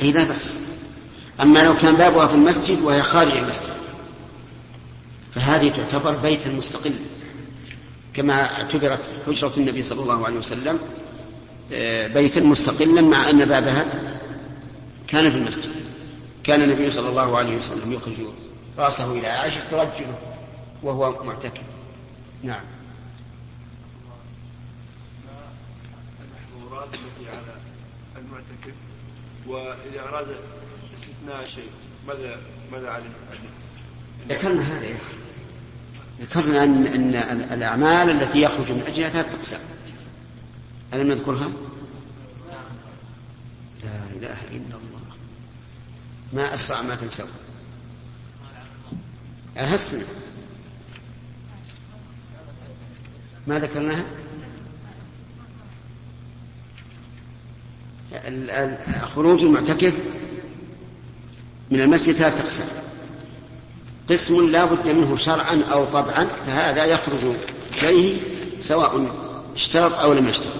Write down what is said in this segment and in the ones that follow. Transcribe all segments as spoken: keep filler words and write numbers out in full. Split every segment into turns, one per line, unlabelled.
أي لا بأس. أما لو كان بابها في المسجد وهي خارج المسجد فهذه تعتبر بيتا مستقلا، كما اعتبرت حجرة النبي صلى الله عليه وسلم بيتا مستقلا مع أن بابها كان في المسجد. كان النبي صلى الله عليه وسلم يخرج رأسه إلى عائشة ترجله وهو معتكف. نعم.
المحظورات التي على المعتكف، وإذا أراد استثناء شيء ماذا ماذا عليه؟
ذكرنا هذا يا أخي، ذكرنا أن, أن الأعمال التي يخرج من أجلها ثلاث أقسام، ألم نذكرها؟ لا إله إلا الله، ما أسرع ما تنسوا أهسنا ما ذكرناها. خروج المعتكف من المسجد ثلاث أقسام: قسم لا بد منه شرعا أو طبعا، فهذا يخرج إليه سواء اشترط أو لم يشترط.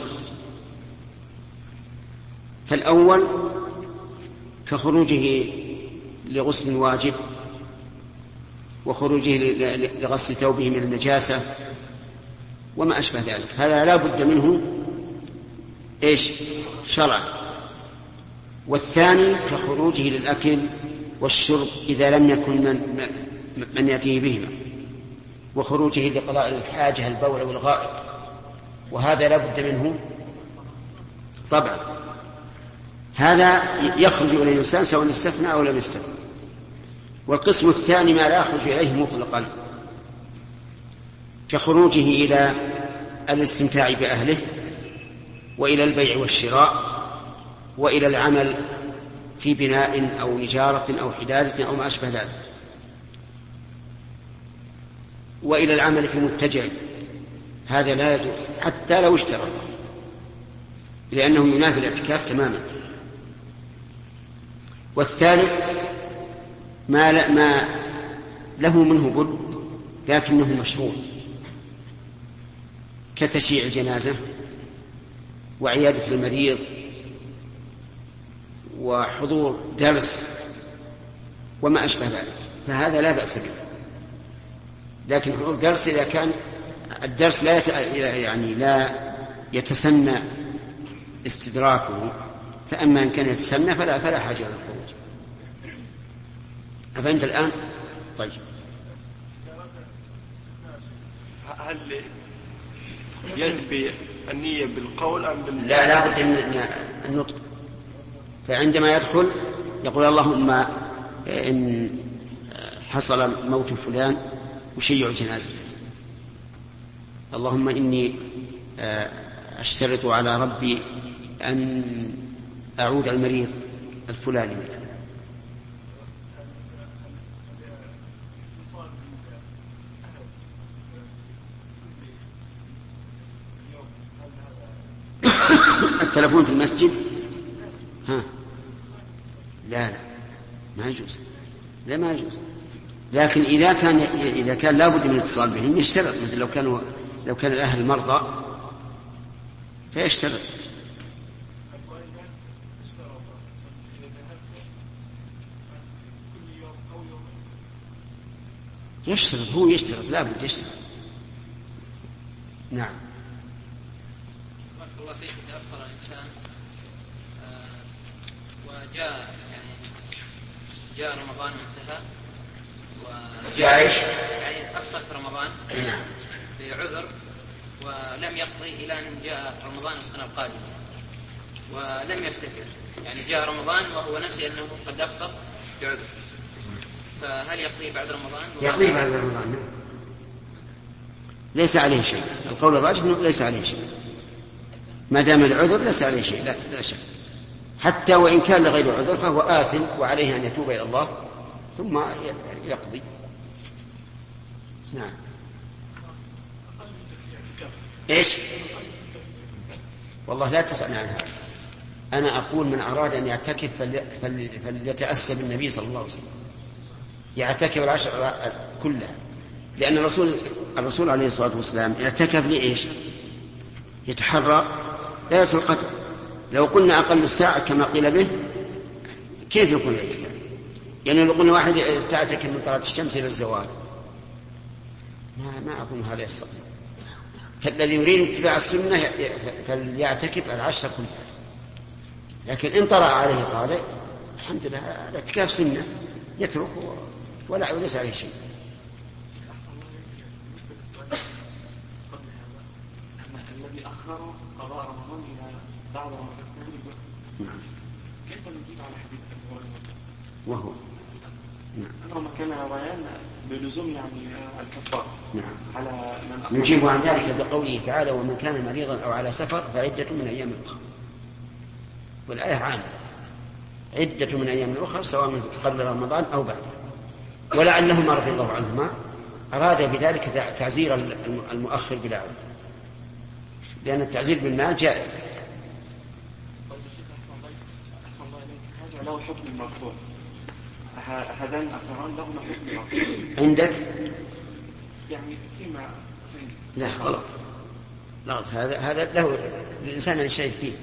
فالأول كخروجه لغسل واجب، وخروجه لغسل ثوبه من النجاسة وما أشبه ذلك، هذا لا بد منه إيش؟ شرعا. والثاني كخروجه للأكل والشرب إذا لم يكن من, من يأتيه بهما، وخروجه لقضاء الحاجة البول والغائط، وهذا لا بد منه طبعا. هذا يخرج إلى الإنسان سواء استثنى أو لم يستثنى. والقسم الثاني ما لا يخرج إليه مطلقا، كخروجه إلى الاستمتاع بأهله، وإلى البيع والشراء، وإلى العمل في بناء أو نجارة أو حدادة أو ما أشبه ذلك، وإلى العمل في متجع، هذا لا يجوز حتى لو اشترى، لأنه ينافي الاعتكاف تماما. والثالث ما, لا ما له منه بد لكنه مشروع، كتشييع الجنازة وعيادة المريض وحضور درس وما أشبه ذلك، فهذا لا بأس به. لكن حضور درس إذا كان الدرس لا يت... يعني لا يتسنى استدراكه، فأما إن كان يتسنى فلا فلا حاجة للخروج. أفهمت الآن؟ طيب.
هل يجب النية بالقول أم بال...
لا لا بد من النطق. فعندما يدخل يقول اللهم إن حصل موت فلان وشيع جنازته، اللهم إني أشترط على ربي أن أعود المريض الفلاني مثلا. التلفون في المسجد ها لا لا ما يجوز، لا ما يجوز. لكن إذا كان إذا كان لابد من الاتصال بهم يشترط، مثل لو كانوا لو كان الأهل مرضى فيشترط. يشترط هو يشترط لابد يشترط. نعم.
بارك الله فيك. إذا أفطر الإنسان وجاء يعني جاء رمضان وانتهى
جاء ايش؟
يعني أفطر في رمضان بعذر ولم يقضي إلى أن جاء رمضان السنة القادمة ولم يفتكر، يعني جاء رمضان وهو نسي أنه قد أفطر بعذر، فهل يقضي بعد رمضان؟
يقضي بعد رمضان، ليس عليه شيء. القول الراجح ليس عليه شيء ما دام العذر، ليس عليه شيء لا, لا شك. حتى وإن كان لغير عذر فهو آثم وعليه أن يتوب إلى الله ثم يقضي. نعم. إيش؟ والله لا تسألني عن هذا. أنا أقول من أراد أن يعتكف فليتأسى بالنبي صلى الله عليه وسلم، يعتكف العشر كلها، لأن الرسول الرسول عليه الصلاة والسلام اعتكف لإيش؟ يتحرى ليلة القدر. لو قلنا أقل الساعة كما قيل به كيف يكون الاعتكاف؟ يعني لو قلنا واحد تعتكف من طلعت الشمس إلى الزوال ما, ما أظن هذا يستطيع. فالذي يريد اتباع السنة فليعتكف العشر كلها، لكن إن طرأ عليه طارئ الحمد لله الاعتكاف سنة يتركه ولا وليس عليه شيء.
الذي أخر قضاء رمضان إلى بعد رمضان
نعم.
كيف نجيب على حديث أبي هريرة
وهو نعم
أنه كان رويان بلزوم يعني الكفار
نعم
على من
نجيب عن ذلك بقوله تعالى ومن كان مريضا أو على سفر فعدة من أيام أخرى، والآية عامة عدة من أيام أخرى سواء من قبل رمضان أو بعده. ولعلهما رضي الله عنهما أراد بذلك تعزير المؤخر بلا عذر، لأن التعزير بالمال جائز.
هذا له حكم المرفوع، هذان الأخران لهما حكم المرفوع
عندك؟
يعني فيما
لا غلط غلط، هذا هذا له الإنسان أن شيء فيه.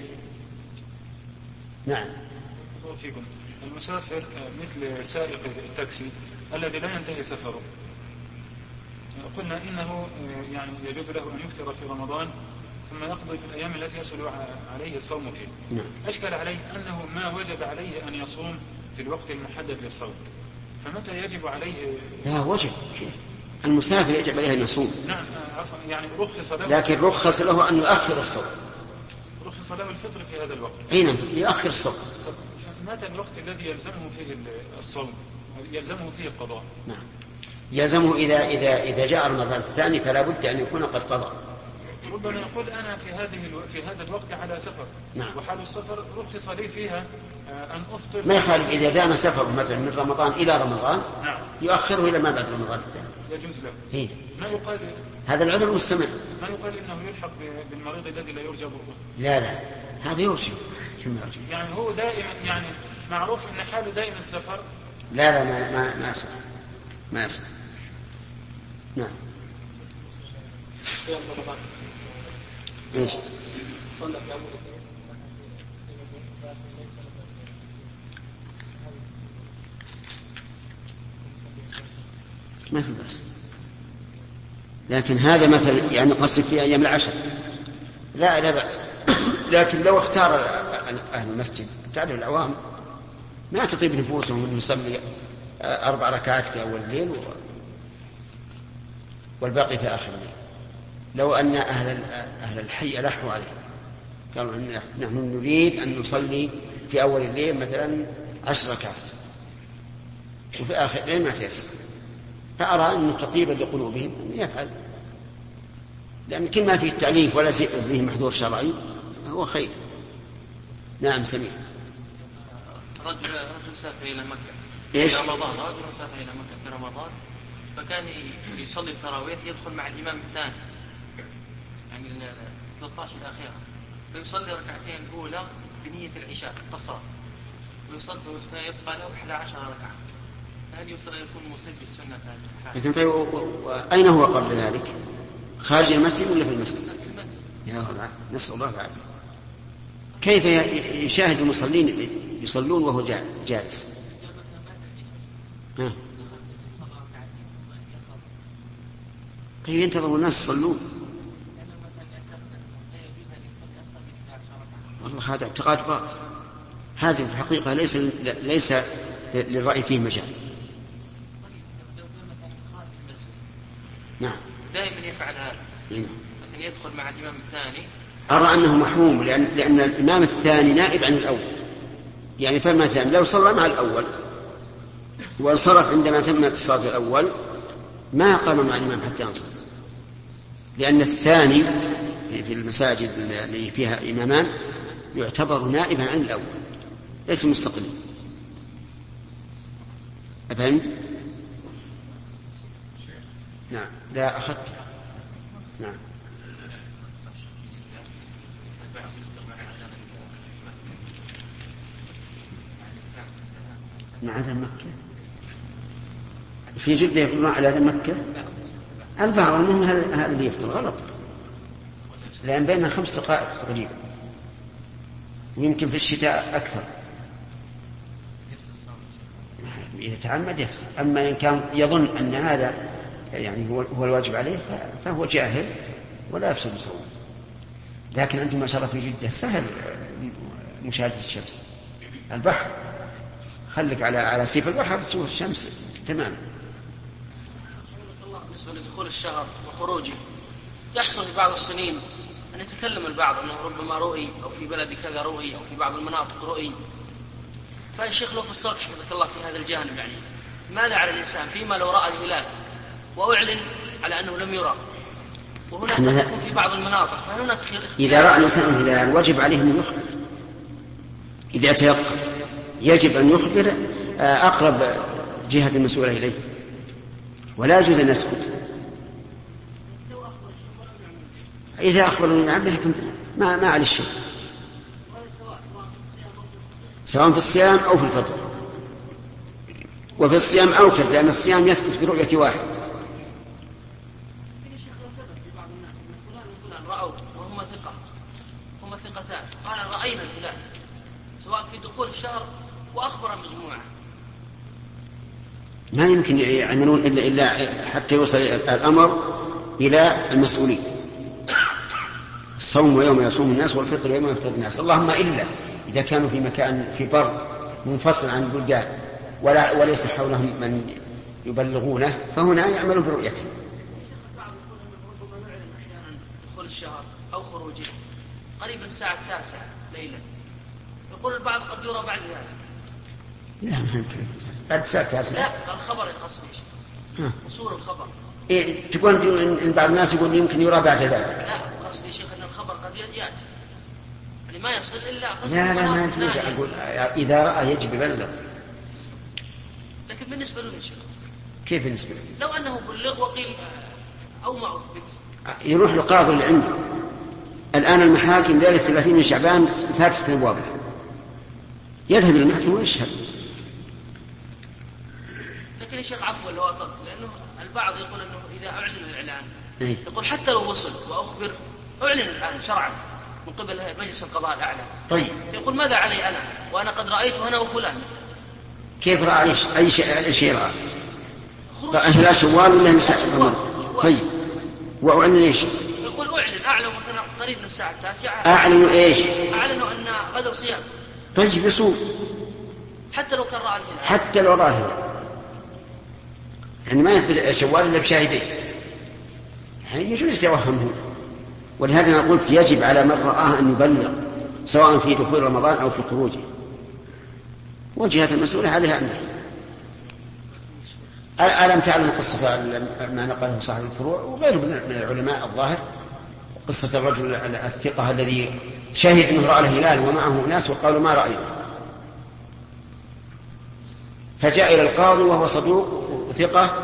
نعم.
فيكم المسافر مثل سائق التاكسي الذي لا ينتهي سفره، قلنا إنه يعني يجوز له أن يفطر في رمضان ثم يقضي في الأيام التي يسهل عليه الصوم فيه.
نعم.
أشكل عليه أنه ما وجب عليه أن يصوم في الوقت المحدد للصوم، فمتى يجب عليه؟
لا وجب، المسافر يجب عليه أن يصوم.
نعم عفوا، يعني رخص له،
لكن رخص له أن يؤخر الصوم،
رخص له الفطر في هذا الوقت.
أين يؤخر الصوم؟
متى الوقت الذي يلزمه فيه الصوم يلزمه فيه القضاء؟
نعم يلزمه إذا إذا إذا جاء رمضان الثاني فلا بد أن يكون قد قضى.
ربما يقول أنا في هذه الو... في هذا الوقت على سفر.
نعم.
وحال السفر رخص لي فيها أن أفطر.
ما يخالف إذا دام سفر مثلا من رمضان إلى رمضان.
نعم.
يؤخره إلى ما بعد رمضان الثاني.
يجوز له.
هي.
ما يقال
هذا العذر مستمر.
ما يقال إنه يلحق بالمريض الذي لا يرجى برؤه.
لا لا هذا يرجى.
يعني هو دائما يعني معروف أن حاله دائما السفر.
لا لا ما ما ما يصح ما يصح. نعم. ايش؟
صلى في أول
ما في بأس، لكن هذا مثل يعني قصد في أيام العشر لا لا بأس. لكن لو اختار أهل المسجد تعرف العوام ما تطيب نفوسهم أن يصلي أربع ركعات في أول الليل والباقي في آخر الليل، لو أن أهل أهل الحي ألحوا عليه قالوا إن نحن نريد أن نصلي في أول الليل مثلا عشر ركعات وفي آخر الليل ما تيسر، فأرى أن تطيبا لقلوبهم أن يفعل، لأن كل ما فيه التأليف ولا فيه محظور شرعي هو خير. نعم سميع.
رجل رجل سافر إلى مكة
إيش؟
في رمضان، رجل سافر إلى مكة في رمضان فكان يصلي التراويح يدخل مع الإمام الثاني يعني ثلاثة عشر الأخيرة فيصلي ركعتين الأولى بنية العشاء قصر ويصلي فيبقى له إحدى عشرة ركعة، هل يصل يكون مصيب بالسنة هذه؟
لكن طيب أين هو قبل ذلك؟ خارج المسجد ولا في المسجد؟ يا الله نسأل الله العافية. كيف يشاهد المصلين يصلون وهو جالس؟ ها. كيف ينتظر الناس يصلون؟ والله هذا اعتقاد باطل، هذه في الحقيقة ليس ليس للرأي فيه مجال. نعم.
دائما يفعل هذا.
نعم.
مثلا يدخل مع الإمام الثاني.
أرى أنه محموم لأن لأن الإمام الثاني نائب عن الأول، يعني فما ثاني لو صلى مع الأول وانصرف عندما تمت الصلاة الأول ما قام مع الإمام حتى ينصرف، لأن الثاني في المساجد اللي فيها إمامان يعتبر نائبا عن الأول ليس مستقلا. أفهمت؟ نعم. لا أخذت. نعم. مع أذان مكة في جدة يقولون على أذان مكة البعض منهم هذا اللي يفطر غلط، لأن بينها خمس دقائق تقريبا ويمكن في الشتاء أكثر. إذا تعمد يفسد. أما إن كان يظن أن هذا يعني هو الواجب عليه فهو جاهل ولا يفسد صومه. لكن أنتم ما شاء الله في جدة سهل مشاهدة الشمس. البحر خلك على على سيف البحر تشوف الشمس تمام.
بالنسبة لدخول الشهر وخروجه يحصل في بعض السنين أن يتكلم البعض أنه ربما رؤي أو في بلد كذا رؤي أو في بعض المناطق رؤي. فيا شيخ لو فصلت حفظك الله في هذا الجانب يعني ماذا على الإنسان فيما لو رأى الهلال وأعلن على أنه لم يرى وهناك يكون في بعض المناطق فهل هناك خير؟
إذا رأى الإنسان الهلال وجب عليه أن يخبر. إذا تيقن يجب أن يخبر أقرب جهة المسؤولة إليه ولا يجوز أن يسكت. إذا أخبر من عبده ما ما عليه شيء سواء في الصيام أو في الفطر. وفي الصيام أوكد لأن الصيام يثبت برؤية واحد.
رأوا وهم ثقة هم ثقتان قال رأينا الهلال سواء في دخول الشهر وأخبر مجموعة.
ما يمكن يعملون إلا, إلا حتى يوصل الأمر إلى المسؤولين. الصوم ويوم يصوم الناس والفطر ويوم يفطر الناس. اللهم إلا إذا كانوا في مكان في بر منفصل عن البلدان ولا وليس حولهم من يبلغونه فهنا يعملوا برؤيته.
دخول الشهر أو خروجه قريب الساعة التاسعة ليلا يقول البعض قد يرى بعد ذلك.
لا ما يمكن بعد الساعة التاسعة.
لا الخبر يقصد وصول الخبر.
إيه تقول إن بعض الناس يقول يمكن يرى بعد ذلك.
لا قصدي شيخ أن الخبر قد يأتي يعني ما يصل إلا
لا لا ما يجوز. أقول إذا رأى يجب يبلغ.
لكن بالنسبة له يا شيخ
كيف بالنسبة له؟
لو أنه بلغ وقيل أو ما أثبت
يروح للقاضي اللي عنده. الآن المحاكم ليلة ثلاثين من شعبان فاتحة أبوابها يذهب إلى المحكمة ويشهد.
لكن يا شيخ عفوا لو أطلت لأنه البعض يقول أنه إذا أعلن الإعلان
أي.
يقول حتى لو وصل وأخبر أعلن الآن شرعا من قبل مجلس القضاء الأعلى.
طيب
يقول ماذا علي أنا وأنا قد رأيته أنا وفلان مثلا.
كيف رأى أي شيء أي شيء رأى؟ لا شوال ولا مساء. طيب وأعلن إيش؟
يقول أعلن أعلن مثلا قريب من الساعة التاسعة.
أعلنوا إيش؟
أعلنوا أن غدا صيام.
طيب يصوم
حتى لو كان رأى الهلال.
حتى لو رأى الهلال يعني ما يثبت شوال إلا بشاهدين يعني يجوز يتوهمه. ولهذا أنا قلت يجب على من رآه أن يبلغ سواء في دخول رمضان أو في خروجه وجهة المسؤولة عليها أنه. ألم تعلم قصة ما نقله صاحب الفروع وغيره من العلماء الظاهر قصة الرجل الثقة الذي شهد أنه رأى الهلال ومعه ناس وقالوا ما رأينا فجاء إلى القاضي وهو صدوق وثقة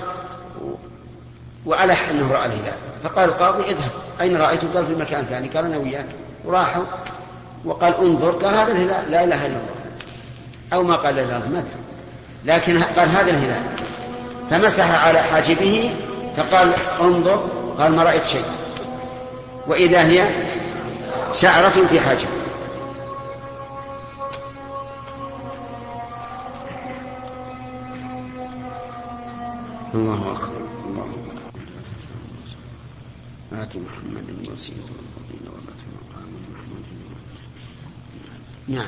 وألح أنه رأى الهلال فقال القاضي اذهب أين رأيته؟ قال في المكان الفلاني. قال أنا وياك وراحوا وقال انظر قال هذا الهلال لا إله إلا الله أو ما قال لا إله إلا الله ما أدري لكن قال هذا الهلال فمسح على حاجبه فقال انظر قال ما رأيت شيء وإذا هي شعرة في حاجبه. الله أكبر الله أكبر. آت محمد الوسيلة والفضيلة وبعث مقام محمود. نعم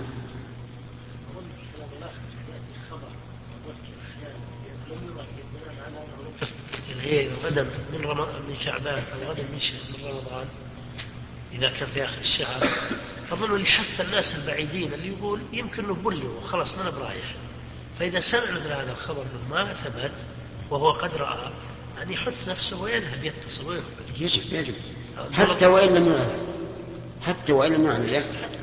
هي غدا من رمضان من شعبان أو غدا من من رمضان إذا كان في آخر الشهر أظن اللي حث الناس البعيدين اللي يقول يمكن انه بلغوا خلاص ما برايح فإذا سمع مثل هذا الخبر انه ما ثبت وهو قد رأى أن يحث نفسه ويذهب يتصل ويخبر.
يجب يجب حتى وإن لم يعلم حتى وإن لم يعلم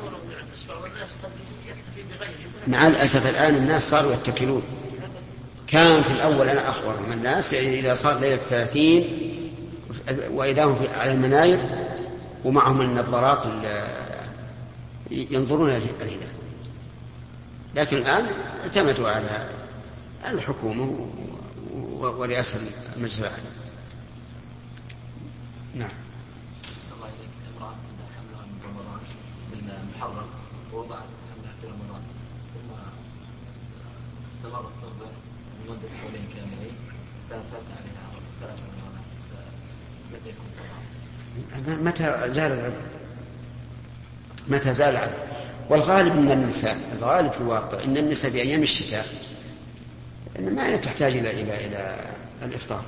مع الأسف الآن الناس صاروا يتكلون. كان في الأول أنا أخبر من الناس إذا صار ليلة ثلاثين وإذا هم على المناير ومعهم النظارات ينظرون الهلال لكن الآن اعتمدوا على الحكومة ورئاسة المجلس الأعلى. نعم.
صلى الله عليك امرأة حملها من رمضان بالمحرم ووضعت حملها في رمضان ثم استمرت ترضع لمدة حولين كاملين ففات عليها ثلاث رمضانات متى يكون طلاق؟
متى زال العذر؟ متى زال العذر؟ والغالب من النساء، الغالب في الواقع ان النساء في ايام الشتاء إن ما تحتاج الى الى الى الافطار.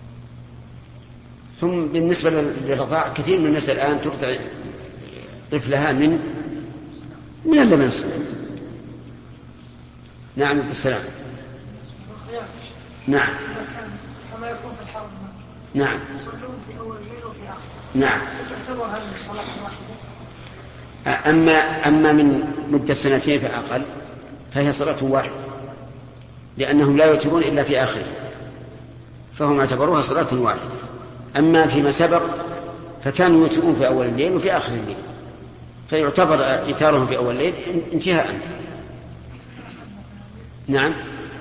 ثم بالنسبه للرضاع كثير من الناس الان ترضع طفلها من من اللبن الصغير. نعم السلام. نعم
كما يكون في الحرم.
نعم
يصلون في اول الليل وفي اخره.
نعم.
تعتبر هذه الصلاه واحده.
أما أما من مدة سنتين فأقل فهي صلاة واحدة، لأنهم لا يوترون إلا في آخره، فهم اعتبروها صلاة واحدة. أما فيما سبق فكانوا يوترون في أول الليل وفي آخر الليل، فيعتبر إيتارهم في أول الليل انتهاء. نعم.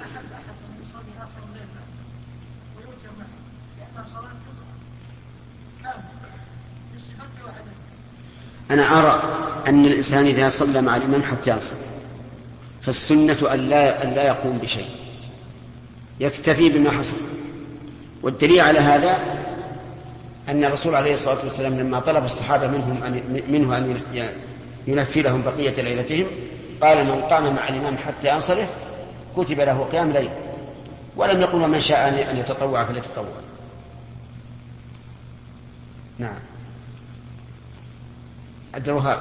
أنا أرى أن الإنسان إذا صلى مع الإمام حتى يصل فالسنة أن لا, أن لا يقوم بشيء، يكتفي بما حصل. والدليل على هذا أن الرسول عليه الصلاة والسلام لما طلب الصحابة منهم أن منه أن ينفي لهم بقية ليلتهم قال من قام مع الإمام حتى ينصرف كتب له قيام ليل، ولم يقل ومن شاء أن يتطوع فليتطوع. نعم. عبد الوهاب.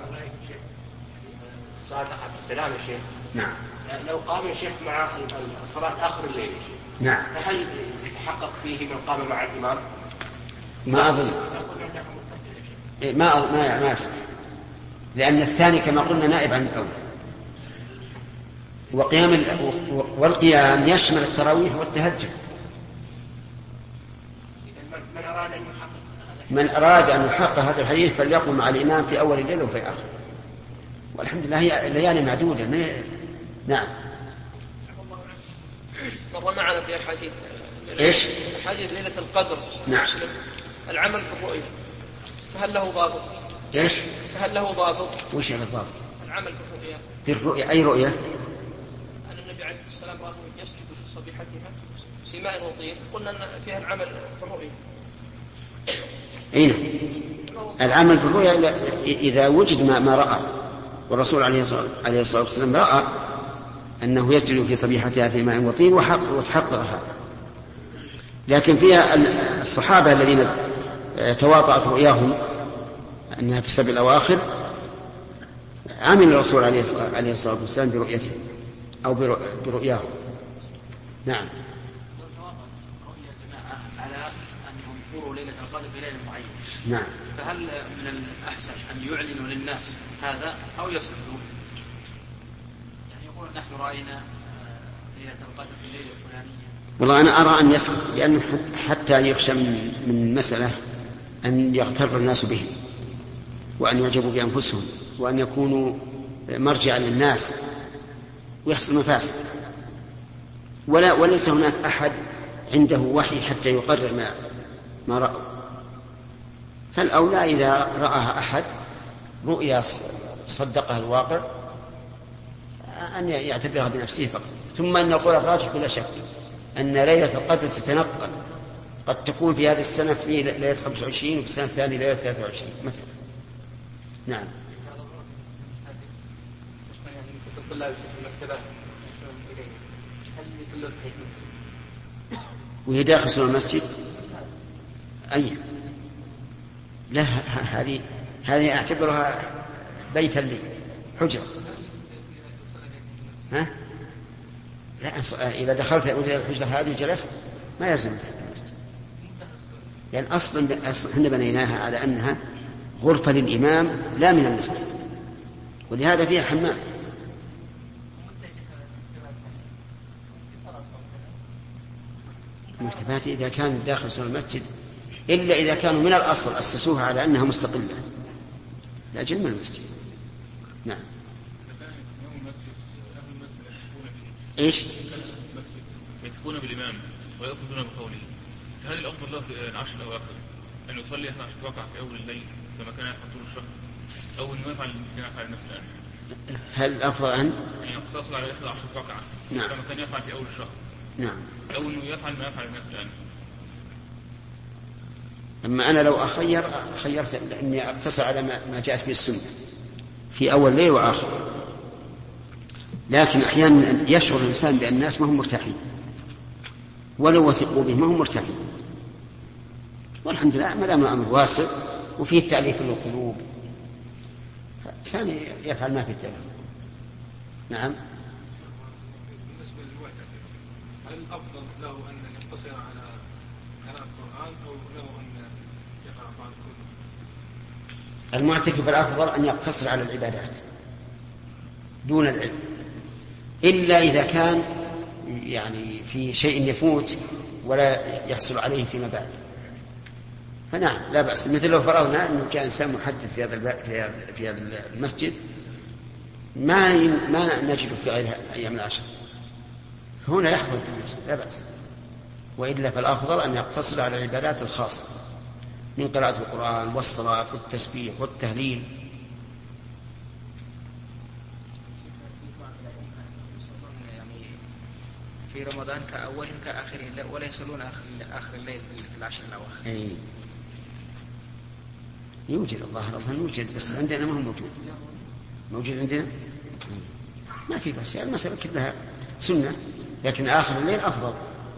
سؤال عبد السلام يا شيخ.
نعم.
لو قام يا شيخ مع الصلاة آخر الليل يا شيخ.
نعم.
فهل يتحقق فيه من قام مع الإمام؟
ما أظن. ما ما ما يصح، لأن الثاني كما قلنا نائب عن الأول، وقيام والقيام يشمل التراويح والتهجد.
من أراد أن يحقق
من أراد أن يحقق هذا الحديث فليقم مع الإمام في أول الليل وفي آخر، والحمد لله هي ليالي معدودة. ما... نعم.
مر معنا في الحديث
إيش؟
حديث ليلة القدر.
نعم.
العمل في الرؤيا فهل له ضابط؟
إيش؟
فهل له ضابط؟
وش هذا الضابط؟
العمل في الرؤيا.
في الرؤيا أي رؤيا؟
أن النبي عليه الصلاة والسلام رأى يسجد في صبيحتها في ماء وطين، قلنا أن فيها العمل في الرؤيا.
أين العمل بالرؤيا إذا وجد ما, ما رأى، والرسول عليه الصلاة والسلام رأى أنه يسجد في صبيحتها في ماء وطين وتحقق هذا. لكن فيها الصحابة الذين تواطأت رؤياهم أنها في السبع الأواخر عمل الرسول عليه الصلاة والسلام برؤيته أو برؤياهم. نعم.
ليلة القدر في ليلة معينة.
نعم.
فهل من الأحسن أن يعلنوا للناس هذا أو يسكتوا؟ يعني يقول نحن رأينا ليلة القدر في الليلة الفلانية.
والله أنا أرى أن يسكت، لأن حتى يخشى من من المسألة أن يغتر الناس به وأن يعجبوا بأنفسهم وأن يكونوا مرجعا للناس ويحصل مفاسد، ولا وليس هناك أحد عنده وحي حتى يقرر ما ما رأوا. فالأولى إذا رآها أحد رؤيا صدقها الواقع أن يعتبرها بنفسه فقط. ثم أن القول الراجح بلا شك أن ليلة القدر تتنقل، قد تكون في هذه السنة في ليلة خمسة وعشرين وفي السنة الثانية ليلة ثلاثة وعشرين مثلا. نعم. وهي داخل سور المسجد؟ أي لا، هذه هذه أعتبرها بيتا لي، حجرة. ها؟ لا، إذا دخلت إلى الحجرة هذه وجلست ما يلزم المسجد، يعني أصلا احنا بنيناها على أنها غرفة للإمام لا من المسجد، ولهذا فيها حمام. المكتبات إذا كان داخل سور المسجد، إلا إذا كانوا من الأصل أسسوها على أنها مستقلة لا جل من المسجد. نعم. إيش؟
يتكون بالإمام ويأخذون بقوله، فهل الأفضل له في العشر الأواخر أن يصلي إحدى عشرة ركعة في أول الليل كما كان يفعل طول الشهر، أو أن يفعل كما يفعل الناس الآن؟
هل الأفضل أن
يعني يقتصر على إحدى عشرة ركعة
نعم.
كما كان يفعل في أول الشهر،
نعم.
أو أنه يفعل ما يفعل الناس الآن.
أما أنا لو أخير خيرت أني أقتصر على ما جاءت به السنة في أول ليل وآخر، لكن أحيانا يشعر الإنسان بأن الناس ما هم مرتاحين ولو وثقوا به ما هم مرتاحين، والحمد لله ما دام الأمر واسع وفيه التأليف للقلوب فإنسان يفعل ما في التأليف. نعم.
بالنسبة للمعتكف هل الأفضل له أن يقتصر على قراءة القرآن أو له أن يقرأ بعض الكتب؟
المعتكف الأفضل أن يقتصر على العبادات دون العلم، إلا إذا كان يعني في شيء يفوت ولا يحصل عليه فيما بعد فنعم لا بأس. مثل لو فرضنا أنه جاء إنسان محدث في هذا في هذا المسجد ما ما نجد في غير أيام العشر هنا يحفظ لا بأس، وإلا فالأفضل أن يقتصر على العبادات الخاصة من قراءة القرآن والصلاة والتسبيح والتهليل.
في رمضان كأولهم كآخرهم ولا يصلون آخر الليل في العشر الأواخر.
أي يوجد الله الأظهر يوجد بس عندنا ما هو موجود. موجود عندنا ما في بس يعني المسألة كلها سنة، لكن آخر الليل أفضل.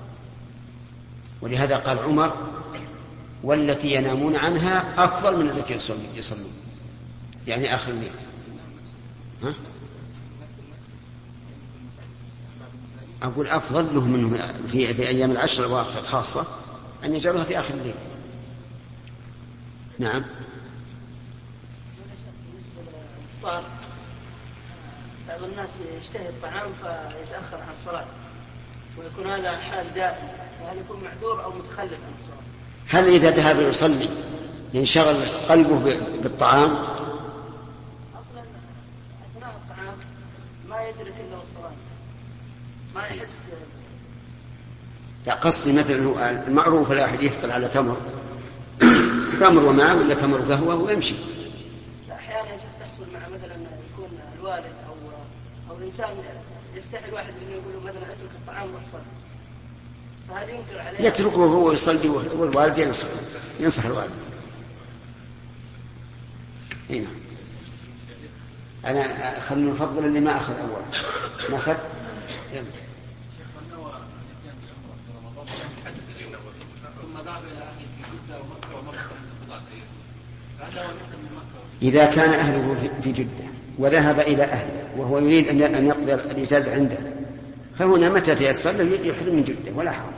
ولهذا قال عمر والتي ينامون عنها أفضل من التي يصلون، يعني آخر الليل. ها؟ أقول أفضل له منهم في, في أيام العشر الأواخر خاصة أن يجعلها في آخر الليل. نعم.
بعض الناس يشتهي الطعام فيتأخر عن الصلاة ويكون هذا حال دائم، فهل يكون معذور أو متخلف عن الصلاة؟
هل إذا ذهب يصلي ينشغل قلبه بالطعام؟
أصلا أثناء الطعام ما يدرك إلا الصلاة ما يحس ب...
لا قصدي مثلا المعروف لا أحد يثقل على تمر تمر وماء ولا تمر قهوة ويمشي.
أحيانا تحصل مع مثلا يكون الوالد أو أو الإنسان يستحي الواحد أن يقول مثلا أترك الطعام وأحصل، فهل ينكر عليه؟
يتركه هو يصلي والوالد ينصح ينصح الوالد. هنا أنا خلنا نفضل اللي ما أخذ أول ما أخذ يلا. إذا كان أهله في جدة وذهب إلى أهله وهو يريد أن يقضي الإجازة عنده فهنا متى تيسر له يحرم من جدة ولا حرج.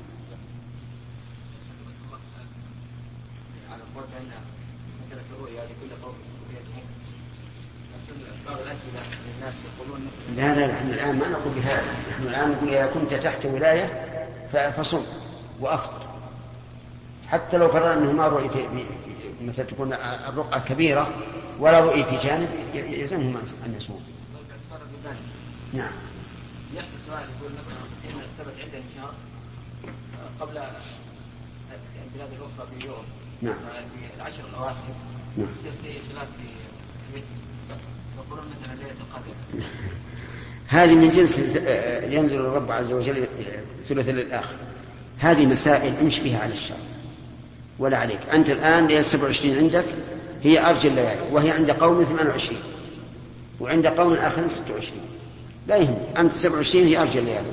لا لا نحن الآن ما نقول بهذا، نحن الآن نقول إذا كنت تحت ولاية فصم وأفطر، حتى لو فرضنا أنه ما رؤي في مثل تكون الرقعة كبيرة ولا رؤي في جانب يلزمهم أن يصوم. نعم.
يحصل سؤال يقول مثلا إن ثبت عندنا إنشاء قبل البلاد الأخرى بيوم
نعم
في العشر الأواخر
نعم
يصير في خلاف في المثل يقولون مثلا ليلة القدر
هذه من جنس ينزل الرب عز وجل ثلث الآخر. هذه مسائل امشي بها على الشرع ولا عليك. أنت الآن ليلة سبع وعشرين عندك هي أرجى الليالي وهي عند قوم ثمان وعشرين وعند قوم آخرين ستة وعشرين لا يهم، أنت سبع وعشرين هي أرجى الليالي.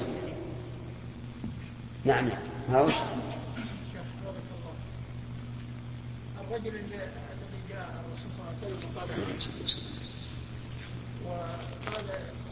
نعم نعم. هاوش
الرجل الذي جاء الرسول صلى الله عليه وسلم وقال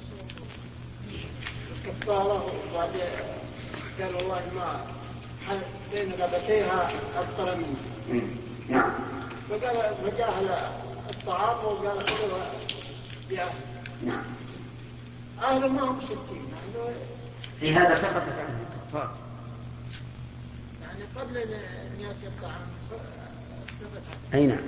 كفاره وبعد قال والله ما بين لبتيها أكثر مني.
نعم.
فقال فجاء الطعام وقال خذوها بأهل.
نعم.
أهل ما هم ستين
في هذا سقطت عنه الكفار
يعني قبل أن يأتي الطعام سقطت.
أي نعم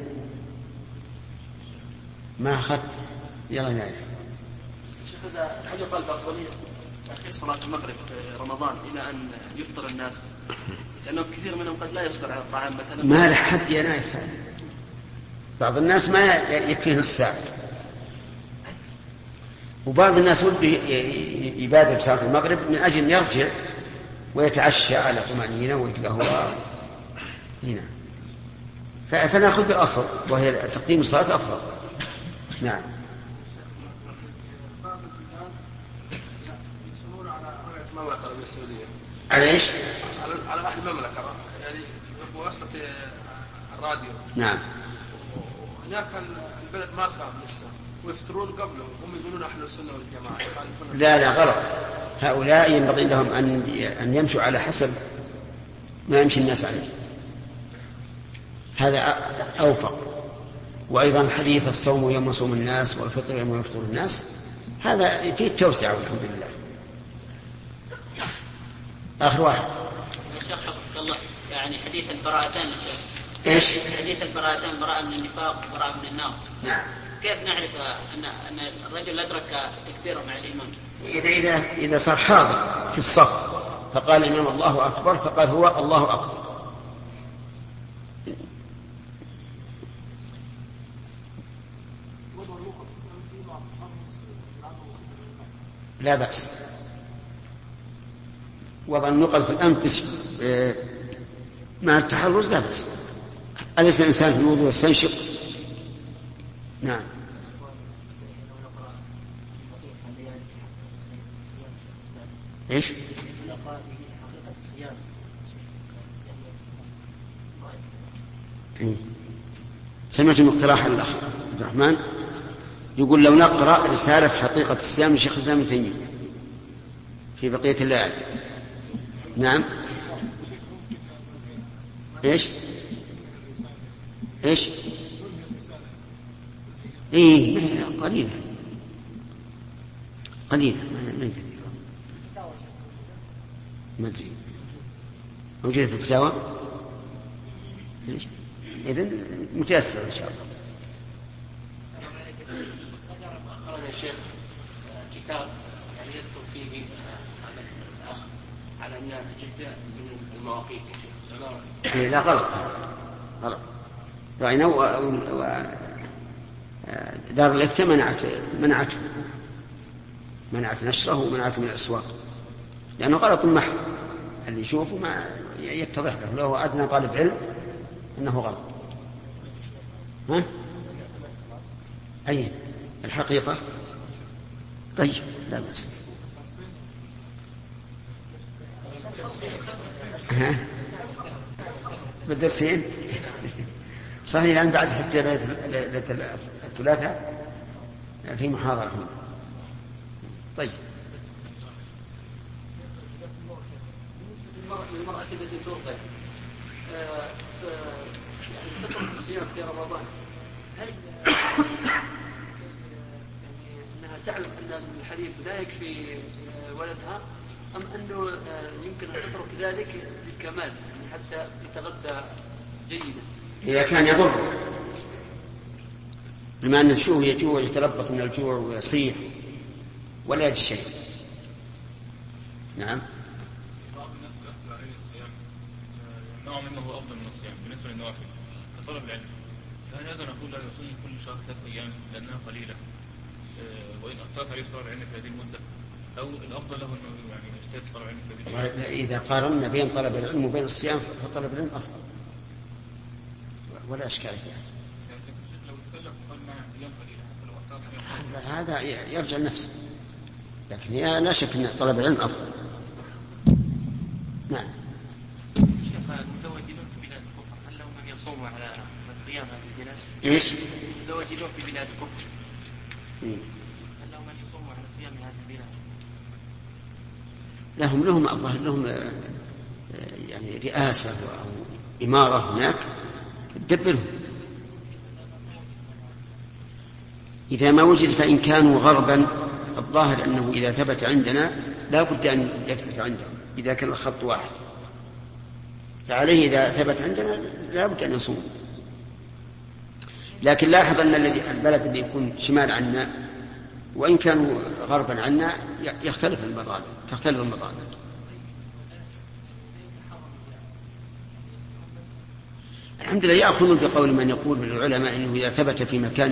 ما أخذت يلا نعم.
شيخ هذا هل يقال بأفضلية تأخير صلاة المغرب في رمضان إلى أن يفطر الناس لأنه كثير منهم قد لا يصبر على الطعام مثلا؟
ما لحد يا نايف هذا. بعض الناس ما يكفيه نص ساعة وبعض الناس وده يبادر بصلاة المغرب من أجل يرجع ويتعشى على طمأنينة ويتقهوى هنا، فنأخذ بالأصل وهي تقديم الصلاة أفضل. نعم. على ايش؟
على أهل المملكة يعني بواسطة الراديو.
نعم.
هناك البلد ما صار لسه ويفترون قبله، هم يقولون أهل السنة والجماعة.
لا لا غلط، هؤلاء ينبغي لهم أن أن يمشوا على حسب ما يمشي الناس عليه، هذا أوفق. وأيضا الحديث الصوم يوم يصوم الناس والفطر يوم يفطر الناس، هذا فيه التوسعة والحمد لله. آخر واحد.
يا شيخ حفظك الله، يعني حديث البراءتان
إيش؟
حديث البراءتان، براءة من النفاق وبراءة من النار.
نعم.
كيف نعرف أن أن الرجل أدرك تكبيره مع الإمام؟
إذا إذا إذا صار حاضر في الصف فقال الإمام الله أكبر، فقال هو الله أكبر. لا بأس وضع النقط في الأنف مع التحرز، لا بأس. أليس الإنسان في الوضوء يستنشق؟ نعم. إيش؟ سمعت من اقتراح الأخ عبد الرحمن يقول لو نقرأ رسالة حقيقة الصيام لشيخ الإسلام ابن تيمية في بقية الليالي. نعم. إيش؟ إيش؟ إيه قليلة قليلة ما كثيرة، ما أدري موجودة في الفتاوى. إذن متيسر إن شاء الله.
يا شيخ كتاب يعني يذكر فيه الأخ على أن جدة من المواقيت يا شيخ.
إيه لا غلط، غلط. رأينا و... و... دار الإفتاء منعت منعته منعت نشره ومنعته من الأسواق لأنه غلط محض، اللي يشوفه ما يتضح له لو أدنى طالب علم أنه غلط. ها؟ أي الحقيقة؟ طيب لا بأس. ها؟ بالدرسين صحيح الآن بعد حتى الثلاثة في محاضرة هنا. طيب
المرأة التي ترضع يعني تترك الصيام في رمضان، هل أنها تعلم أن الحليب لا يكفي ولدها أم أنه يمكن أن تترك ذلك للكمال يعني حتى يتغذى جيدا؟
إذا كان يضر بما أن الشوه يجوع ويتلبط من الجوع ويصيح ولا يجد شيء. نعم.
بعض الناس يأخذ عليه الصيام نوع منه هو أفضل من الصيام بالنسبة للنوافل كطلب العلم، فهل هذا نقول لا يصوم كل شهر ثلاث أيام لأنها قليلة وإن أثرت عليه طلب العلم في هذه المدة، أو الأفضل له أنه يعني يجتهد طلب العلم في هذه المدة؟
إذا قارنا بين طلب العلم وبين الصيام فطلب العلم أفضل ولا أشكال فيها.
لو تكلف قال ما أيام قليلة حتى لو أثرت عليه
هذا يرجع لنفسه، لكن هي لا شك أن طلب العلم أفضل. نعم.
شيخ المتواجدون في بلاد الكفر هل لهم من يصوموا على الصيام هذه البلاد؟
إيش؟
المتواجدون في بلاد الكفر
إيه؟
هل لهم من يصوموا على صيام هذه البلاد؟
لهم لهم الظاهر لهم يعني رئاسة أو إمارة هناك تدبرهم. إذا ما وجد فإن كانوا غربا الظاهر أنه إذا ثبت عندنا لا بد أن يثبت عندهم إذا كان الخط واحد، فعليه إذا ثبت عندنا لا بد أن يصوم. لكن لاحظ أن الذي البلد اللي يكون شمال عنا وإن كانوا غربا عنا يختلف المطالب تختلف المطالب. الحمد لله يأخذون بقول من يقول من العلماء أنه إذا ثبت في مكان من الأرض فالحكم لجميع أهل الأرض، في من يلغى الرأي. لكن الشيخ لو تكلم قال ما أيام قليلة،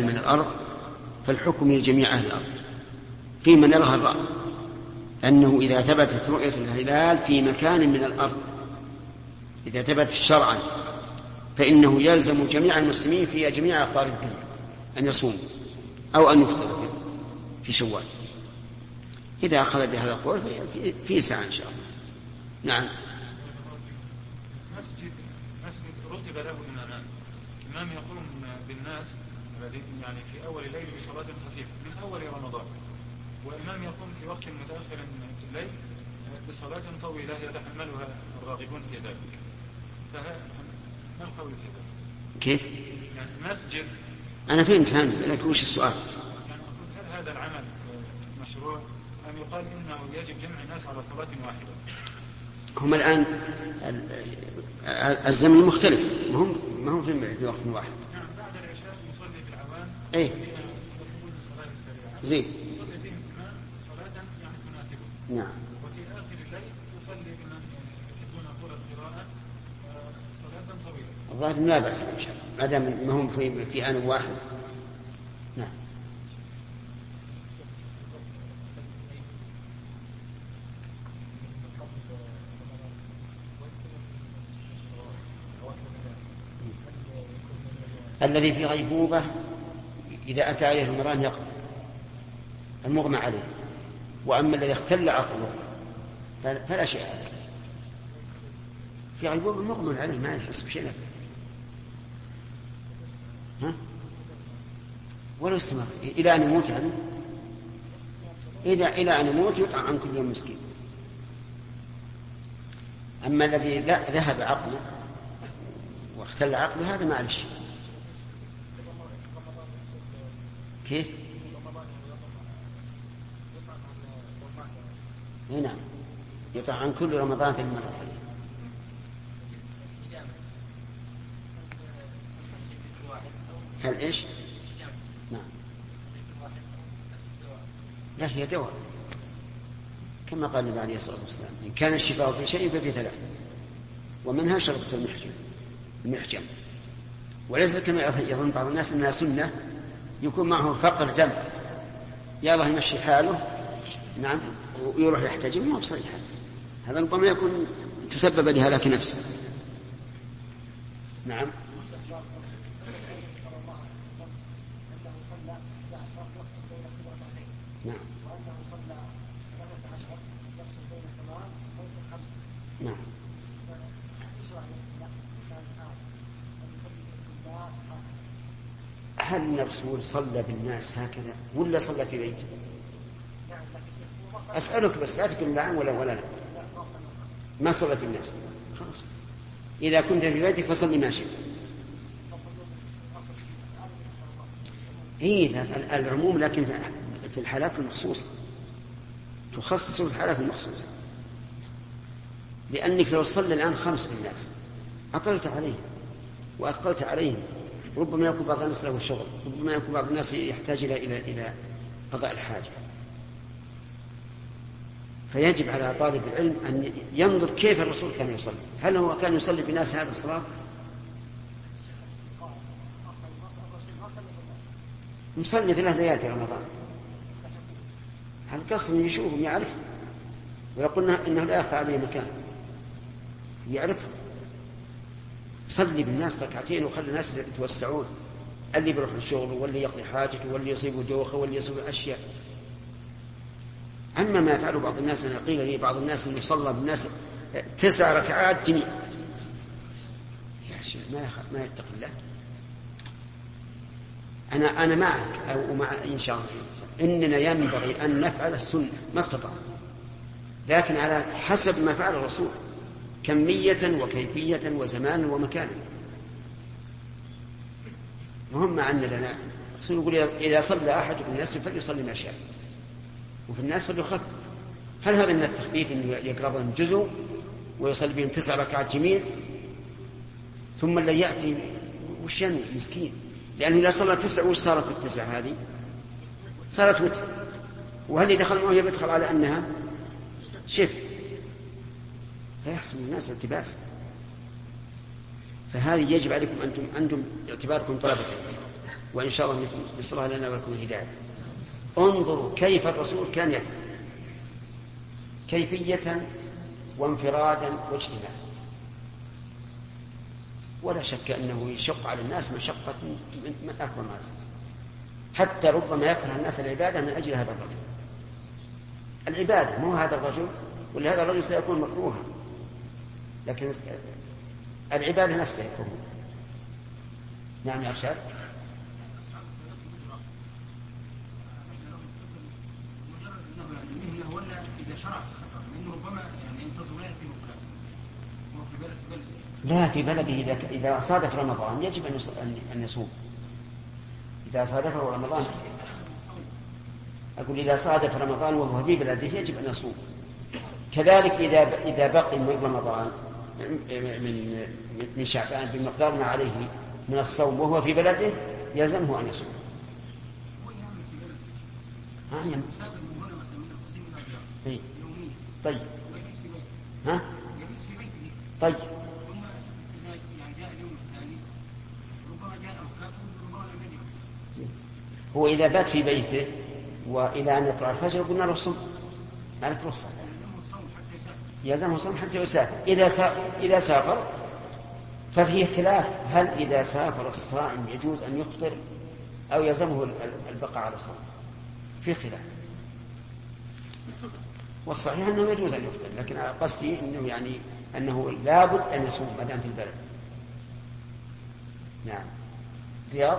أنه إذا ثبتت رؤية الهلال في مكان من الأرض، إذا ثبت شرعا، فإنه يلزم جميع المسلمين في جميع أقطار الدنيا أن يصوموا أو أن يفطروا في شوال. إذا أخذ بهذا القول في ساعة إن شاء الله. نعم.
مسجد مسجد رتب له إمامان، إمام يقوم بالناس يعني في أول الليل بصلاة خفيفة من أول رمضان، وإمام يقوم في وقت متأخر في الليل بصلاة طويلة يتحملها الراغبون في ذلك. فما القول في ذلك؟
كيف؟
يعني مسجد،
أنا فهمت فهمت لكن وش السؤال؟
يعني أقول هل هذا العمل مشروع أم يقال إنه يجب جمع الناس على صلاة واحدة؟
هم الآن الزمن مختلف، ما هم ما هم في وقت واحد.
نعم، بعد العشاء يصلي بالعوام
إيه زين
يصلي بهم الإمام صلاة يعني تناسبه.
نعم.
وفي آخر الليل يصلي بمن يحبون طول القراءة صلاة طويلة.
الظاهر لا بأس إن شاء الله ما دام ما هم في في آن واحد. نعم. الذي في غيبوبة إذا أتى عليه رمضان يقضي المغمى عليه، وأما الذي اختل عقله فلا شيء عليه. في غيبوبة المغمى عليه ما يحس بشيء ها؟ ولو استمر إلى أن يموت يعني إذا إلى أن يموت يطعم عن كل يوم مسكين. أما الذي لا ذهب عقله واختل عقله هذا ما عليه شيء. كيف؟ اي نعم يطعم عن كل رمضان المرة عليه. هل ايش؟ نعم. لا هي دواء كما قال النبي عليه الصلاة والسلام إن كان الشفاء في شيء ففي ثلاث، ومنها شربة المحجم المحجم وليس كما يظن بعض الناس أنها سنة يكون معه فقر دم يا الله يمشي حاله نعم ويروح يحتجم ما بصحيح، هذا ربما يكون تسبب لهلاك نفسه. نعم. نعم. نعم. هل الرسول صلى بالناس هكذا ولا صلى في بيته؟ أسألك بس لا تكون الآن ولا ولا لا. ما صلى في الناس خلاص. إذا كنت في بيتك فصلي ما شئت. إيه العموم لكن في الحالات المخصوصة تخصص في الحالات المخصوصة، لأنك لو صلى الآن خمس بالناس أطلت عليهم وأثقلت عليهم، ربما يكون بعض الناس له شغل، ربما يكون بعض الناس يحتاج إلى إلى إلى قضاء الحاجة. فيجب على طالب العلم أن ينظر كيف الرسول كان يصلي، هل هو كان يصلي بناس هذا الصلاة؟ مصلي ثلاث ليالي في رمضان، هل قصد يشوفهم يعرف ويقولنا إنه لا يخفى عليه مكان يعرف. صلي بالناس ركعتين وخلي الناس يتوسعون، اللي بيروح الشغل واللي يقضي حاجته واللي يصيبه دوخه واللي يصيبه أشياء. أما ما يفعله بعض الناس، أنا قيل لي بعض الناس أنه صلى بالناس تسع ركعات جميع، يا شيخ ما ما يتقي الله. أنا أنا معك أو مع إن شاء الله إننا ينبغي أن نفعل السنة ما استطعنا، لكن على حسب ما فعل الرسول كمية وكيفية وزمانا ومكانا. مهم عنا لنا الرسول يقول إذا صلى أحد من الناس فليصلي ما شاء وفي الناس فليخف. هل هذا من التخفيف أن يقرأ بهم جزء ويصلي بهم تسع ركعات جميع ثم اللي يأتي وش يعني مسكين؟ لأنه إذا صلى تسع وش صارت التسع هذه؟ صارت وتر، وهل يدخل معه يدخل على أنها شف، فيحصل الناس التباس. فهذه يجب عليكم أنتم أنتم اعتباركم طلبة، وإن شاء الله نسأل الله لنا ولكم الهداية. انظروا كيف الرسول كان يفعل. كيفية وانفرادا واجتماعا، ولا شك أنه يشق على الناس مشقة من أكبر الناس، حتى ربما يكره الناس العبادة من أجل هذا الرجل. العبادة مو هذا الرجل، ولهذا الرجل سيكون مكروها، لكن العبادة نفسها يكون. نعم يا أرشاد. لا، في بلده إذا صادف رمضان يجب أن يصوم. إذا صادفه رمضان، أقول إذا صادف رمضان وهو في بلده يجب أن يصوم. كذلك إذا إذا بقي من رمضان من من شعبان بمقدار ما عليه من الصوم وهو في بلده يلزمه أن يصوم. آه طيب ها طيب هو إذا بات في بيته وإلى أن يطلع الفجر قلنا له صم، عليك رخصة، يلزمه صم حتى يسافر. إذا إذا سافر ففيه خلاف، هل إذا سافر الصائم يجوز أن يفطر أو يلزمه البقاء على صوم؟ في خلاف، والصحيح أنه يجوز أن يفطر، لكن قصدي أنه يعني أنه لابد أن يصوم ما دام في البلد. نعم. رياض.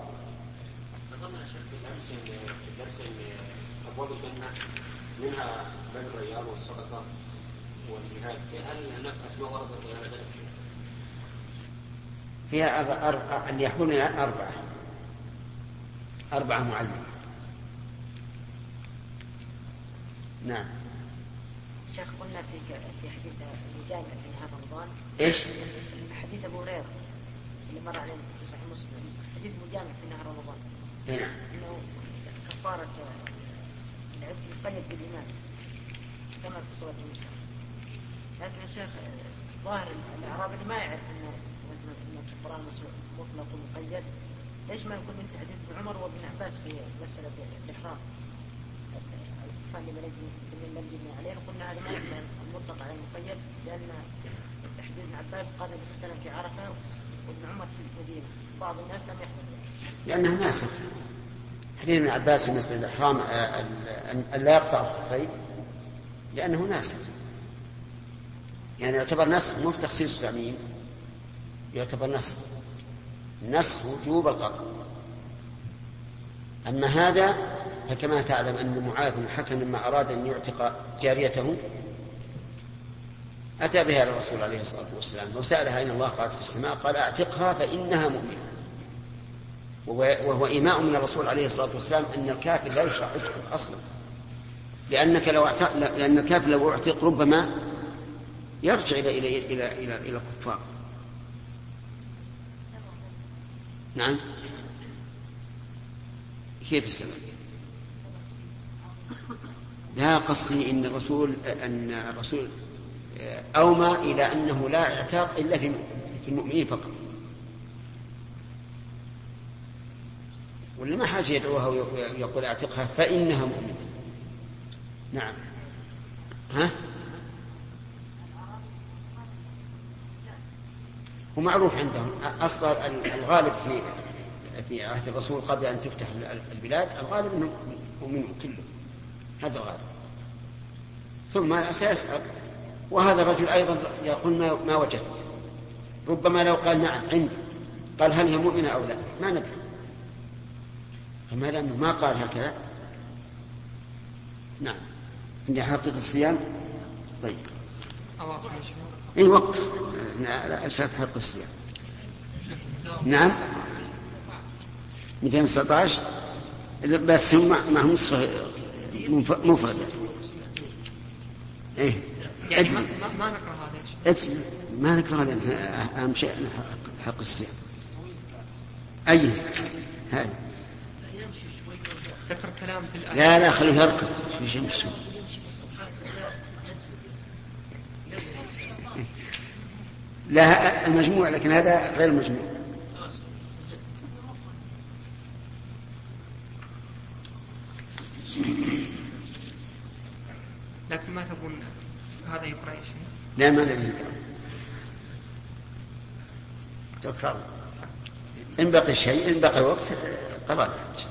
الدرس أبواب الجنة منها باب الرياض والصدقة والجهاد، هل هناك أسماء وردت غير ذلك؟
فيها أربعة اللي يحضرون أربعة أربعة معلمين.
نعم. شيخ قلنا في في حديث الجامع في نهار رمضان
إيش؟
حديث أبو هريرة اللي مر علينا في صحيح مسلم، حديث الجامع في نهار رمضان.
نعم.
إنه كفارة العبد يقيد بالإيمان كما في صلاة النساء. لكن يا شيخ ظاهر الأعراب اللي ما يعرف أن أن القرآن مطلق ومقيد، ليش ما يكون مثل حديث ابن عمر وابن عباس في مسألة الإحرام الكفار لمن لم يبني عليه؟ قلنا هذا ما يكون المطلق على المقيد، لأن حديث ابن عباس قال النبي صلى الله عليه وسلم في عرفة وابن عمر في المدينة، بعض الناس لم يحضر
لأنه ناسخ. حديث ابن عباس في مسألة الإحرام أن لا يقطع الخفين لأنه ناسخ، يعني يعتبر نسخ مو تخصيص تعميم، يعتبر نسخ نسخ وجوب القطع. أما هذا فكما تعلم أن معاذ بن الحكم لما أراد أن يعتق جاريته أتى بها إلى الرسول عليه الصلاة والسلام وسألها أين الله؟ قالت في السماء. قال أعتقها فإنها مؤمنة، وهو إيماء من الرسول عليه الصلاة والسلام أن الكافر لا يشرع عتقه أصلا، لأنك لو اعتق... لأن الكافر لو اعتق ربما يرجع إلى إلى إلى إلى إلى الكفار. نعم. كيف السبب؟ لا، قصدي إن الرسول أن الرسول أومى إلى أنه لا اعتاق إلا في المؤمنين فقط، ولا ما حاجة يدعوها ويقول اعتقها فإنها مؤمنة. نعم. ها؟ ومعروف عندهم أصلا الغالب في في عهد الرسول قبل أن تفتح البلاد الغالب أنهم مؤمنون كله، هذا الغالب. ثم سيسأل، وهذا الرجل أيضا يقول ما, ما وجدت، ربما لو قال نعم عندي، قال هل هي مؤمنة أو لا ما ندري، فما دام ما قال هكذا. نعم. عندي حقيقة الصيام. طيب اي وقف لا أسأل حق الصيام. نعم. مئتين وتسعة عشر بس هم معهم نصف مفردة. ايه
يعني ما, ما نكره
هذا ما نكره هذا أهم شيء حق الصيام. أي هذا
ذكر كلام في الآية.
لا لا خليه يركض في شمس. لا المجموع، لكن هذا غير المجموع.
لكن ما تكون هذا يقرأ يا شيخ؟
لا ما لم يقرأ. تفضل. إن بقي شيء إن بقي وقت قرأ.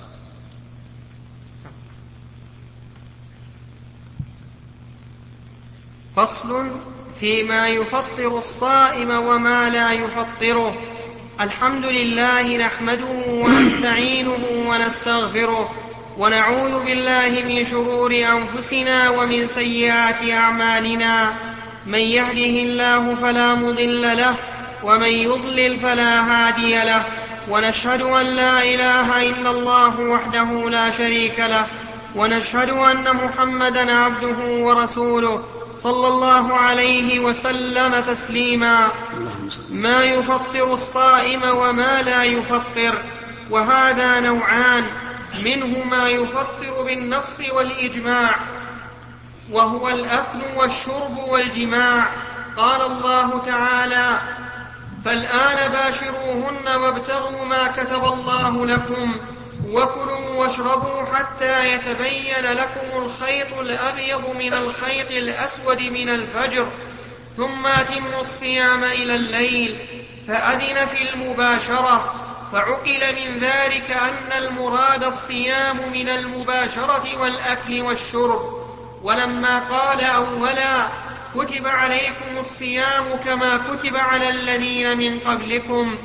فصل فيما يفطر الصائم وما لا يفطره. الحمد لله نحمده ونستعينه ونستغفره ونعوذ بالله من شرور أنفسنا ومن سيئات أعمالنا. من يهده الله فلا مضل له ومن يضلل فلا هادي له. ونشهد أن لا إله إلا الله وحده لا شريك له ونشهد أن محمدا عبده ورسوله صلى الله عليه وسلم تسليما. ما يفطر الصائم وما لا يفطر، وهذا نوعان، منه ما يفطر بالنص والإجماع وهو الأكل والشرب والجماع. قال الله تعالى: فالآن باشروهن وابتغوا ما كتب الله لكم وكلوا واشربوا حتى يتبين لكم الخيط الأبيض من الخيط الأسود من الفجر ثم أتموا الصيام إلى الليل. فأذن في المباشرة، فعقل من ذلك أن المراد الصيام من المباشرة والأكل والشرب. ولما قال أولا: كتب عليكم الصيام كما كتب على الذين من قبلكم،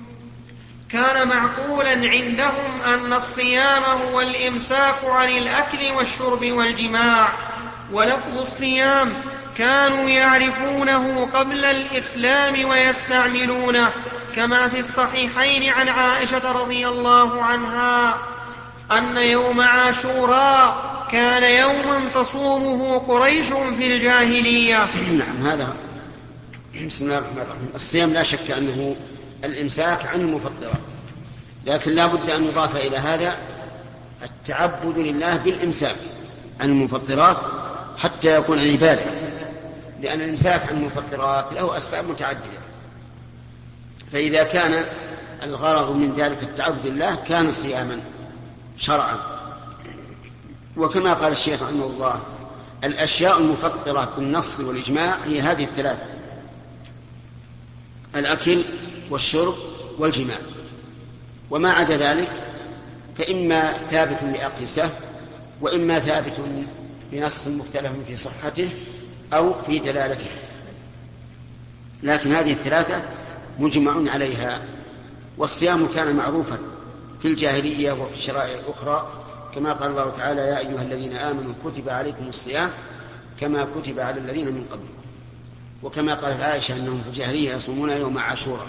كان معقولا عندهم أن الصيام هو الإمساك عن الأكل والشرب والجماع. ولفظ الصيام كانوا يعرفونه قبل الإسلام ويستعملونه، كما في الصحيحين عن عائشة رضي الله عنها أن يوم عاشوراء كان يوما تصومه قريش في الجاهلية.
نعم، هذا بسم الله الرحمن الرحيم. الصيام لا شك أنه الإمساك عن المفطرات، لكن لا بد أن يضاف إلى هذا التعبد لله بالإمساك عن المفطرات حتى يكون عبادة، لأن الإمساك عن المفطرات له أسباب متعددة. فإذا كان الغرض من ذلك التعبد لله كان صياما شرعا. وكما قال الشيخ رحمه الله: الأشياء المفطرة بالنص والإجماع هي هذه الثلاثة: الأكل والشرب والجماع، وما عدا ذلك فإما ثابت بأقيسة وإما ثابت بنص مختلف في صحته أو في دلالته، لكن هذه الثلاثة مجمع عليها. والصيام كان معروفا في الجاهلية وفي الشرائع الأخرى، كما قال الله تعالى: يا أيها الذين آمنوا كتب عليكم الصيام كما كتب على الذين من قبلكم. وكما قالت عائشة أنهم في الجاهلية يصومون يوم عاشوراء.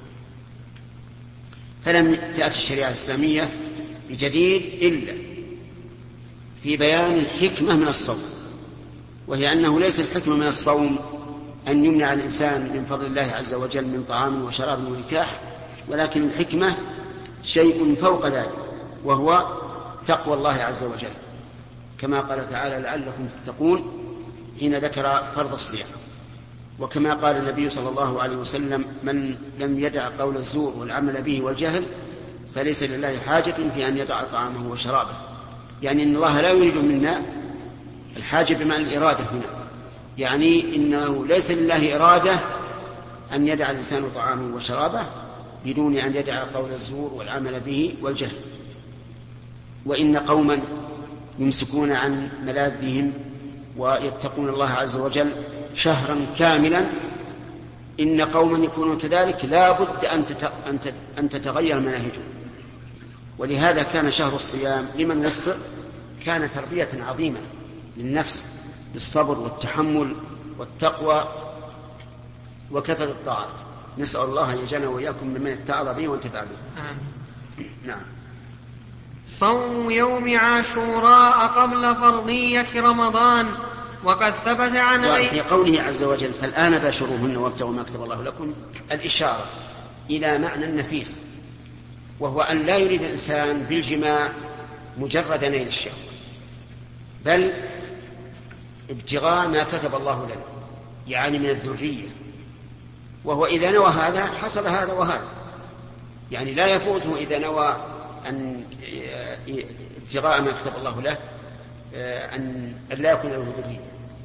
فلم تأتي الشريعة الإسلامية بجديد إلا في بيان الحكمة من الصوم، وهي أنه ليس الحكمة من الصوم أن يمنع الإنسان من فضل الله عز وجل من طعام وشراب ونكاح، ولكن الحكمة شيء فوق ذلك، وهو تقوى الله عز وجل، كما قال تعالى: لعلكم تتقون حين ذكر فرض الصيام. وكما قال النبي صلى الله عليه وسلم: من لم يدع قول الزور والعمل به والجهل فليس لله حاجة في أن يدع طعامه وشرابه. يعني إن الله لا يريد منا الحاجة بمعنى الإرادة هنا، يعني إنه ليس لله إرادة أن يدع الإنسان طعامه وشرابه بدون أن يدع قول الزور والعمل به والجهل. وإن قوما يمسكون عن ملاذهم ويتقون الله عز وجل شهرا كاملا، إن قوما يكونون كذلك لا بد أن تتغير مناهجهم. ولهذا كان شهر الصيام لمن وفق كان تربية عظيمة للنفس بالصبر والتحمل والتقوى وكثرة الطاعات. نسأل الله أن يجعلنا وإياكم ممن اتعظ به وانتفع به. نعم.
صوم يوم عاشوراء قبل فرضية رمضان. وقد ثبت عن
وفي قوله عز وجل: فالآن باشروهن وابتغوا ما كتب الله لكم، الإشارة إلى معنى النفيس، وهو أن لا يريد الإنسان بالجماع مجرد نيل الشهوة، بل ابتغاء ما كتب الله لنا، يعني من الذرية. وهو إذا نوى هذا حصل هذا وهذا، يعني لا يفوته إذا نوى أن ابتغاء ما كتب الله له أن لا يكون له ذرية.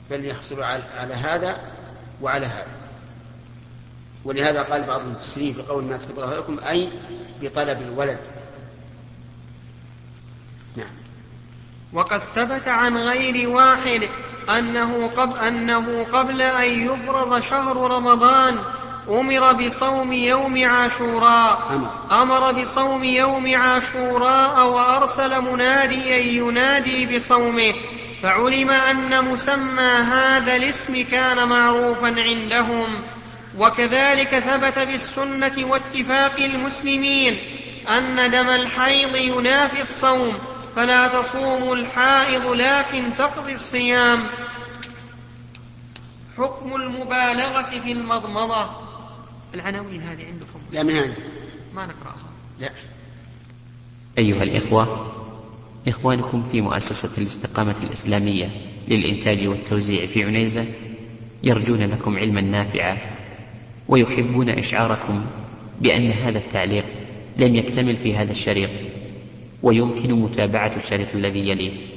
بل يحصل على هذا وعلى هذا. ولهذا قال بعض المفسرين في قول ما كتب الله لكم أي بطلب الولد. نعم.
وقد ثبت عن غير واحد أنه قبل, أنه قبل أن يفرض شهر رمضان أمر بصوم يوم عاشوراء أمر بصوم يوم عاشوراء وأرسل مناديا ينادي بصومه، فعلم أن مسمى هذا الاسم كان معروفا عندهم. وكذلك ثبت بالسنة واتفاق المسلمين أن دم الحيض ينافي الصوم، فلا تصوم الحائض لكن تقضي الصيام. حكم المبالغة في المضمضة. العناوين هذه عندكم؟
لا ما عندي،
ما نقرأها.
لا.
أيها الإخوة، إخوانكم في مؤسسة الاستقامة الإسلامية للإنتاج والتوزيع في عنيزة يرجون لكم علما نافعا، ويحبون إشعاركم بأن هذا التعليق لم يكتمل في هذا الشريط، ويمكن متابعة الشريط الذي يليه.